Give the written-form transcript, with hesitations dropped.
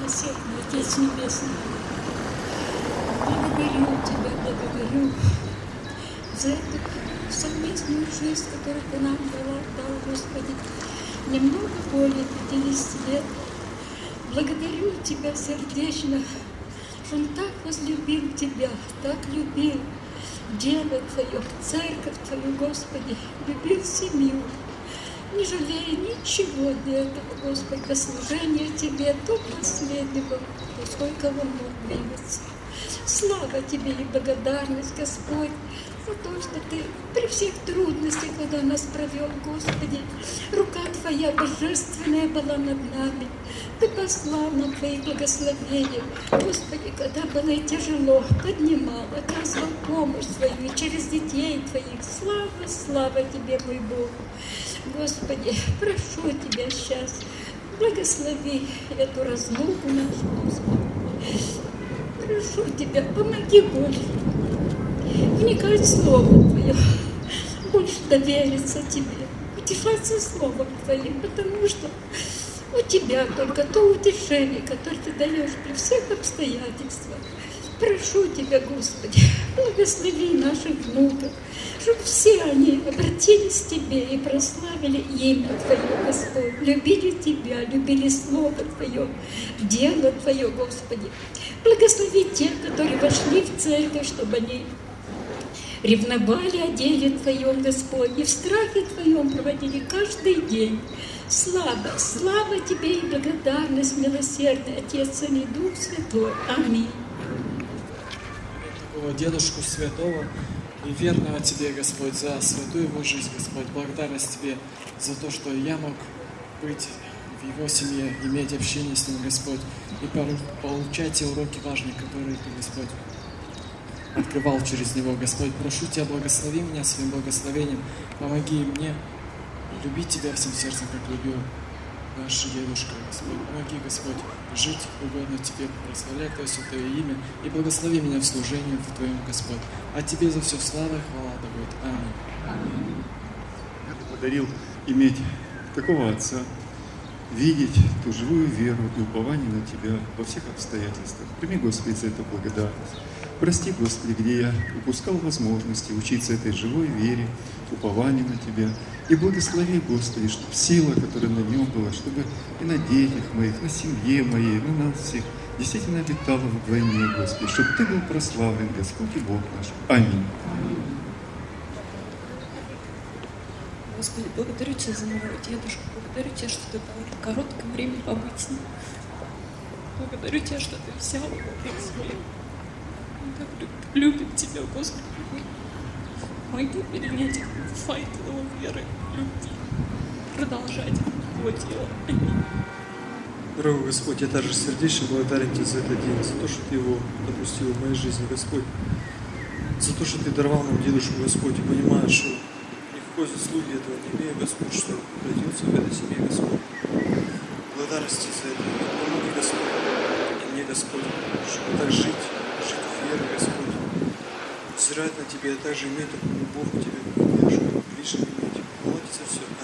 милосердный Отец Небесный, благодарю Тебя, благодарю за эту совместную жизнь, которую Ты нам дал, Господи. Немного более 50 лет. Благодарю Тебя сердечно, что Он так возлюбил Тебя, так любил дело Твое, церковь Твою, Господи, любил семью, не жалея ничего для этого, Господи, до служения Тебе, до последнего, сколько Он мог двигаться. Слава Тебе и благодарность, Господь, за то, что Ты при всех трудностях, когда нас провел, Господи, рука Твоя божественная была над нами. Ты послал нам Твои благословения. Господи, когда было и тяжело, поднимал, оказывал помощь Твою и через детей Твоих. Слава, слава Тебе, мой Бог. Господи, прошу Тебя сейчас, благослови эту разлуку нашу, Господи. Прошу Тебя, помоги больше вникать в Слово Твое, больше довериться Тебе, утешаться Словом Твоим, потому что у Тебя только то утешение, которое Ты даешь при всех обстоятельствах. Прошу Тебя, Господи, благослови наших внуков, чтобы все они обратились к Тебе и прославили имя Твое, Господь, любили Тебя, любили Слово Твое, дело Твое, Господи. Благослови тех, которые вошли в церковь, чтобы они ревновали о деле Твоем, Господь, и в страхе Твоем проводили каждый день. Слава, слава Тебе и благодарность, милосердный Отец, Сын и Дух Святой. Аминь. Дедушку святого и верного Тебе, Господь, за святую его жизнь, Господь. Благодарность Тебе за то, что я мог быть в его семье, иметь общение с ним, Господь, и получать те уроки важные, которые Ты, Господь, открывал через него, Господь. Прошу Тебя, благослови меня своим благословением, помоги мне любить Тебя всем сердцем, как любил наш дедушка, Господь. Помоги, Господь, жить угодно Тебе, прославлять Твое святое имя и благослови меня в служении в Твоем, Господь. А Тебе за все слава и хвала да будет. Аминь. Я подарил иметь такого отца, видеть ту живую веру и упование на Тебя во всех обстоятельствах. Прими, Господи, за это благодарность. Прости, Господи, где я упускал возможности учиться этой живой вере, упованию на Тебя. И благослови, Господи, чтобы сила, которая на нем была, чтобы и на детях моих, на семье моей, на нас всех действительно обитала вдвойне, Господи, чтобы Ты был прославлен, Господь и Бог наш. Аминь. Господи, благодарю Тебя за моего дедушку, благодарю Тебя, что Ты дал короткое время побыть с ним. Благодарю Тебя, что Ты взял его в свой. Он так любит Тебя, Господи. Помоги перенять файт его веры, любви, продолжать его дело. Аминь. Дорогой Господь, я также сердечно благодарен Тебе за этот день, за то, что Ты его допустил в моей жизни, Господь. За то, что Ты даровал нам дедушку, Господь, и понимаешь, что никакой заслуги этого не имею, Господь, что родился в этой семье, Господь. Благодарности за это. Помоги, Господь, и мне, Господь, чтобы так жить в вере, Господь. Взирать на Тебя и также иметь такую любовь к Тебе, как я, чтобы ближе иметь. Молодец за все.